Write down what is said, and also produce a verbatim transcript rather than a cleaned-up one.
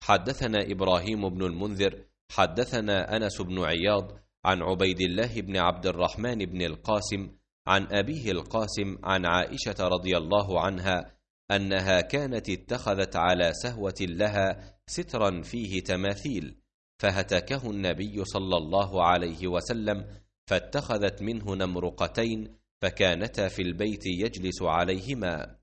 حدثنا إبراهيم بن المنذر حدثنا أنس بن عياض عن عبيد الله بن عبد الرحمن بن القاسم عن أبيه القاسم عن عائشة رضي الله عنها أنها كانت اتخذت على سهوة لها سترا فيه تماثيل، فهتكه النبي صلى الله عليه وسلم، فاتخذت منه نمرقتين، فكانتا في البيت يجلس عليهما.